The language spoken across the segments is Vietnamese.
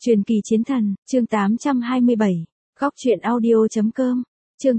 Truyền kỳ chiến thần, chương 827, góc truyện audio.com, chương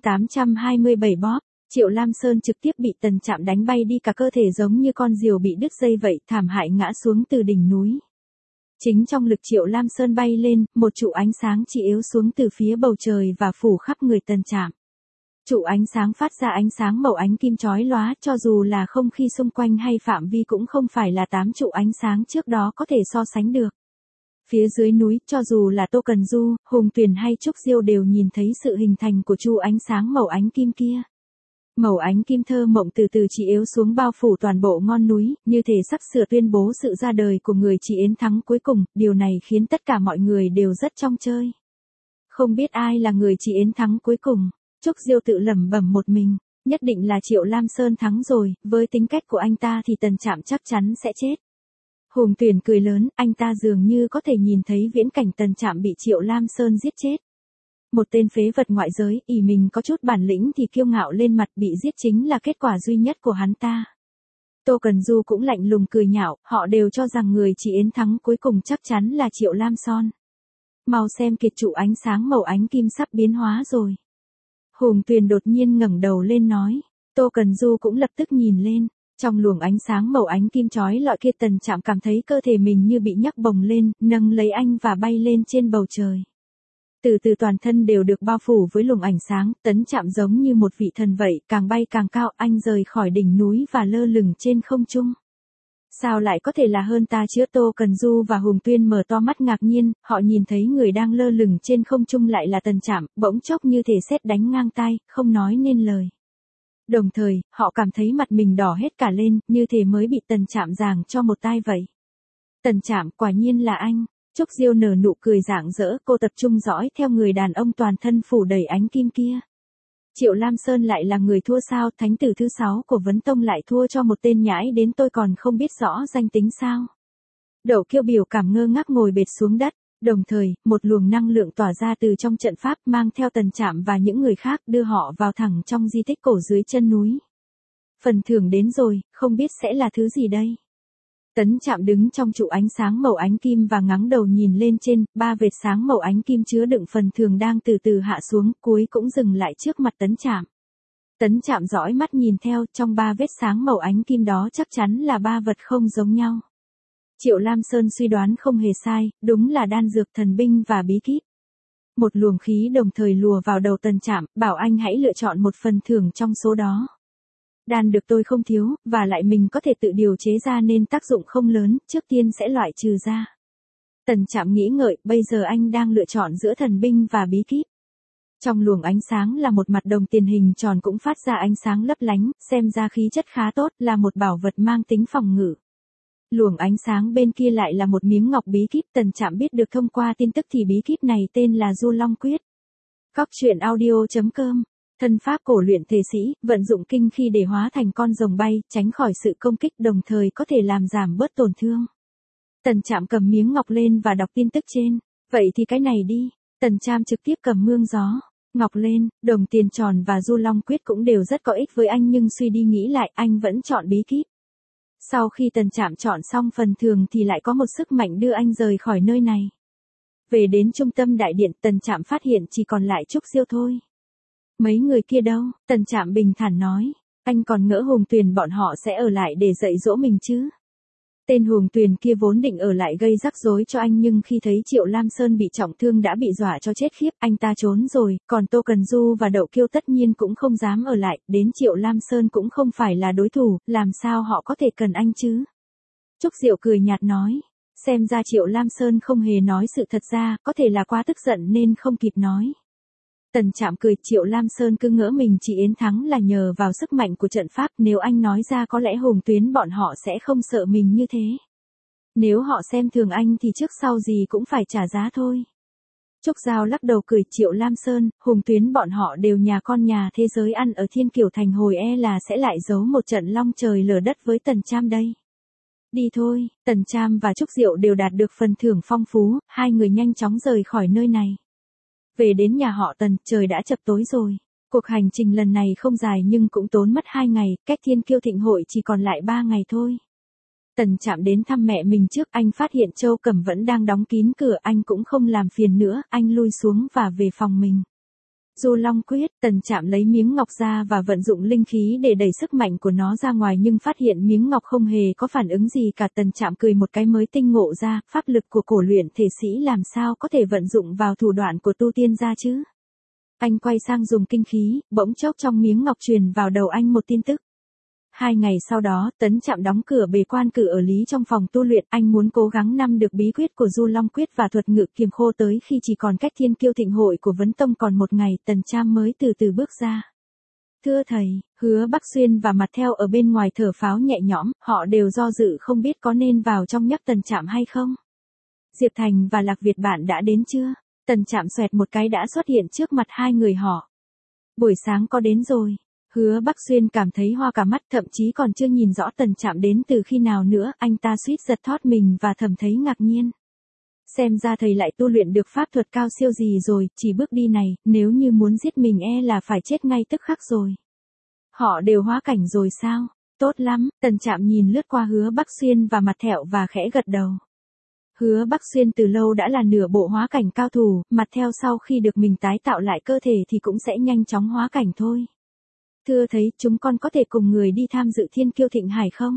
827 bóp, Triệu Lam Sơn trực tiếp bị Tần Trạm đánh bay đi cả cơ thể giống như con diều bị đứt dây vậy, thảm hại ngã xuống từ đỉnh núi. Chính trong lực Triệu Lam Sơn bay lên, một trụ ánh sáng chỉ yếu xuống từ phía bầu trời và phủ khắp người Tần Trạm. Trụ ánh sáng phát ra ánh sáng màu ánh kim chói lóa, cho dù là không khí xung quanh hay phạm vi cũng không phải là 8 trụ ánh sáng trước đó có thể so sánh được. Phía dưới núi, cho dù là Tô Cần Du, Hùng Tuyền hay Trúc Diêu đều nhìn thấy sự hình thành của chu ánh sáng màu ánh kim kia. Màu ánh kim thơ mộng từ từ chỉ yếu xuống bao phủ toàn bộ ngọn núi, như thể sắp sửa tuyên bố sự ra đời của người chỉ yến thắng cuối cùng, điều này khiến tất cả mọi người đều rất trong chơi. Không biết ai là người chỉ yến thắng cuối cùng, Trúc Diêu tự lẩm bẩm một mình, nhất định là Triệu Lam Sơn thắng rồi, với tính cách của anh ta thì Tần Trạm chắc chắn sẽ chết. Hùng Tuyền cười lớn, anh ta dường như có thể nhìn thấy viễn cảnh Tần Trạm bị Triệu Lam Sơn giết chết. Một tên phế vật ngoại giới, ỷ mình có chút bản lĩnh thì kiêu ngạo lên mặt, bị giết chính là kết quả duy nhất của hắn ta. Tô Cần Du cũng lạnh lùng cười nhạo, họ đều cho rằng người chỉ yến thắng cuối cùng chắc chắn là Triệu Lam Sơn. Mau xem kiệt trụ ánh sáng màu ánh kim sắp biến hóa rồi. Hùng Tuyền đột nhiên ngẩng đầu lên nói, Tô Cần Du cũng lập tức nhìn lên. Trong luồng ánh sáng màu ánh kim chói lọi kia, Tần Trạm cảm thấy cơ thể mình như bị nhấc bổng lên, nâng lấy anh và bay lên trên bầu trời. Từ từ toàn thân đều được bao phủ với luồng ánh sáng, Tần Trạm giống như một vị thần vậy, càng bay càng cao, anh rời khỏi đỉnh núi và lơ lửng trên không trung. Sao lại có thể là hơn ta chứ? Tô Cần Du và Hùng Tuyên mở to mắt ngạc nhiên, họ nhìn thấy người đang lơ lửng trên không trung lại là Tần Trạm, bỗng chốc như thể sét đánh ngang tai, không nói nên lời. Đồng thời, họ cảm thấy mặt mình đỏ hết cả lên, như thể mới bị Tần Trạm giằng cho một tai vậy. Tần Trạm, quả nhiên là anh. Trúc Diêu nở nụ cười rạng rỡ, cô tập trung dõi theo người đàn ông toàn thân phủ đầy ánh kim kia. Triệu Lam Sơn lại là người thua sao? Thánh tử thứ 6 của Vấn Tông lại thua cho một tên nhãi đến tôi còn không biết rõ danh tính sao? Đậu Kiêu biểu cảm ngơ ngác ngồi bệt xuống đất. Đồng thời, một luồng năng lượng tỏa ra từ trong trận pháp mang theo Tần Trạm và những người khác đưa họ vào thẳng trong di tích cổ dưới chân núi. Phần thưởng đến rồi, không biết sẽ là thứ gì đây? Tần Trạm đứng trong trụ ánh sáng màu ánh kim và ngẩng đầu nhìn lên trên, 3 vệt sáng màu ánh kim chứa đựng phần thưởng đang từ từ hạ xuống, cuối cũng dừng lại trước mặt Tần Trạm. Tần Trạm dõi mắt nhìn theo, trong 3 vết sáng màu ánh kim đó chắc chắn là 3 vật không giống nhau. Triệu Lam Sơn suy đoán không hề sai, đúng là đan dược thần binh và bí kíp. Một luồng khí đồng thời lùa vào đầu Tần Trạm, bảo anh hãy lựa chọn một phần thưởng trong số đó. Đan được tôi không thiếu, và lại mình có thể tự điều chế ra nên tác dụng không lớn, trước tiên sẽ loại trừ ra. Tần Trạm nghĩ ngợi, bây giờ anh đang lựa chọn giữa thần binh và bí kíp. Trong luồng ánh sáng là một mặt đồng tiền hình tròn cũng phát ra ánh sáng lấp lánh, xem ra khí chất khá tốt, là một bảo vật mang tính phòng ngự. Luồng ánh sáng bên kia lại là một miếng ngọc bí kíp. Tần Trạm biết được thông qua tin tức thì bí kíp này tên là Du Long Quyết. Góc truyện audio.com. Thân pháp cổ luyện thể sĩ, vận dụng kinh khi để hóa thành con rồng bay, tránh khỏi sự công kích, đồng thời có thể làm giảm bớt tổn thương. Tần Trạm cầm miếng ngọc lên và đọc tin tức trên. Vậy thì cái này đi. Tần Trạm trực tiếp cầm mương gió ngọc lên, đồng tiền tròn và Du Long Quyết cũng đều rất có ích với anh, nhưng suy đi nghĩ lại, anh vẫn chọn bí kíp. Sau khi Tần Trạm chọn xong phần thưởng thì lại có một sức mạnh đưa anh rời khỏi nơi này. Về đến trung tâm đại điện, Tần Trạm phát hiện chỉ còn lại Trúc Diêu thôi. Mấy người kia đâu? Tần Trạm bình thản nói. Anh còn ngỡ Hùng Tuyền bọn họ sẽ ở lại để dạy dỗ mình chứ? Tên Hùng Tuyền kia vốn định ở lại gây rắc rối cho anh, nhưng khi thấy Triệu Lam Sơn bị trọng thương đã bị dọa cho chết khiếp, anh ta trốn rồi, còn Tô Cần Du và Đậu Kiêu tất nhiên cũng không dám ở lại, đến Triệu Lam Sơn cũng không phải là đối thủ, làm sao họ có thể cần anh chứ? Trúc Diệu cười nhạt nói, xem ra Triệu Lam Sơn không hề nói sự thật ra, có thể là quá tức giận nên không kịp nói. Tần Trạm cười, Triệu Lam Sơn cứ ngỡ mình chỉ yến thắng là nhờ vào sức mạnh của trận pháp, nếu anh nói ra có lẽ Hùng Tuyến bọn họ sẽ không sợ mình như thế. Nếu họ xem thường anh thì trước sau gì cũng phải trả giá thôi. Trúc Giao lắc đầu cười, Triệu Lam Sơn, Hùng Tuyến bọn họ đều nhà con nhà thế giới ăn ở Thiên Kiều Thành, hồi là sẽ lại giấu một trận long trời lở đất với Tần Trạm đây. Đi thôi. Tần Trạm và Trúc Diệu đều đạt được phần thưởng phong phú, hai người nhanh chóng rời khỏi nơi này. Về đến nhà họ Tần, trời đã chập tối rồi. Cuộc hành trình lần này không dài nhưng cũng tốn mất 2 ngày, cách Thiên Kiêu Thịnh hội chỉ còn lại 3 ngày thôi. Tần Trạm đến thăm mẹ mình trước, anh phát hiện Châu Cẩm vẫn đang đóng kín cửa, anh cũng không làm phiền nữa, anh lui xuống và về phòng mình. Du Long Quyết, Tần Trạm lấy miếng ngọc ra và vận dụng linh khí để đẩy sức mạnh của nó ra ngoài nhưng phát hiện miếng ngọc không hề có phản ứng gì cả. Tần Trạm cười một cái mới tinh ngộ ra, pháp lực của cổ luyện thể sĩ làm sao có thể vận dụng vào thủ đoạn của tu tiên gia chứ. Anh quay sang dùng kinh khí, bỗng chốc trong miếng ngọc truyền vào đầu anh một tin tức. 2 ngày sau đó, Tần Trạm đóng cửa bế quan cử ở lý trong phòng tu luyện, anh muốn cố gắng nắm được bí quyết của Du Long Quyết và thuật ngự kiềm khô tới khi chỉ còn cách Thiên Kiêu Thịnh hội của Vấn Tông còn một ngày, Tần Trạm mới từ từ bước ra. Thưa thầy, Hứa Bắc Xuyên và Mặt Theo ở bên ngoài thở pháo nhẹ nhõm, họ đều do dự không biết có nên vào trong nhắc Tần Trạm hay không. Diệp Thành và Lạc Việt bạn đã đến chưa? Tần Trạm xoẹt một cái đã xuất hiện trước mặt hai người họ. Buổi sáng có đến rồi. Hứa Bắc Xuyên cảm thấy hoa cả mắt, thậm chí còn chưa nhìn rõ Tần Trạm đến từ khi nào nữa, anh ta suýt giật thót mình và thầm thấy ngạc nhiên. Xem ra thầy lại tu luyện được pháp thuật cao siêu gì rồi, chỉ bước đi này, nếu như muốn giết mình là phải chết ngay tức khắc rồi. Họ đều hóa cảnh rồi sao? Tốt lắm, Tần Trạm nhìn lướt qua Hứa Bắc Xuyên và Mặt Thẹo và khẽ gật đầu. Hứa Bắc Xuyên từ lâu đã là nửa bộ hóa cảnh cao thủ, Mặt Theo sau khi được mình tái tạo lại cơ thể thì cũng sẽ nhanh chóng hóa cảnh thôi. Thưa thấy, chúng con có thể cùng người đi tham dự Thiên Kiêu Thịnh Hải không?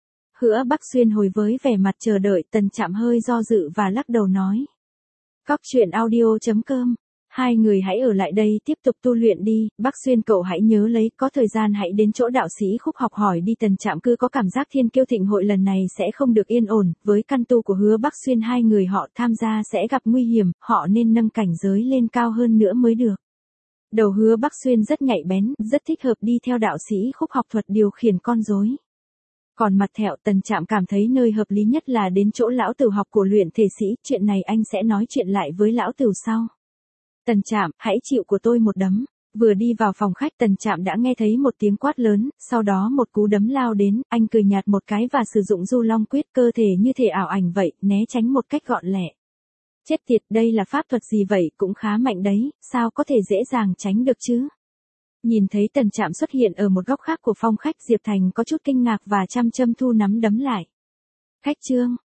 Hứa Bắc Xuyên hồi với vẻ mặt chờ đợi, Tần Trạm hơi do dự và lắc đầu nói. Cóc truyện audio.com. Hai người hãy ở lại đây tiếp tục tu luyện đi, Bắc Xuyên cậu hãy nhớ lấy, có thời gian hãy đến chỗ đạo sĩ Khúc học hỏi đi. Tần Trạm cứ có cảm giác Thiên Kiêu Thịnh hội lần này sẽ không được yên ổn, với căn tu của Hứa Bắc Xuyên hai người họ tham gia sẽ gặp nguy hiểm, họ nên nâng cảnh giới lên cao hơn nữa mới được. Đầu Hứa Bắc Xuyên rất nhạy bén, rất thích hợp đi theo đạo sĩ Khúc học thuật điều khiển con rối. Còn Mặt Thẹo, Tần Trạm cảm thấy nơi hợp lý nhất là đến chỗ lão tử học cổ luyện thể sĩ, chuyện này anh sẽ nói chuyện lại với lão tử sau. Tần Trạm, hãy chịu của tôi một đấm. Vừa đi vào phòng khách Tần Trạm đã nghe thấy một tiếng quát lớn, sau đó một cú đấm lao đến, anh cười nhạt một cái và sử dụng Du Long Quyết, cơ thể như thể ảo ảnh vậy, né tránh một cách gọn lẹ. Chết tiệt, đây là pháp thuật gì vậy, cũng khá mạnh đấy, sao có thể dễ dàng tránh được chứ? Nhìn thấy Tần Trạm xuất hiện ở một góc khác của phòng khách, Diệp Thành có chút kinh ngạc và chăm chăm thu nắm đấm lại. Khách Trương,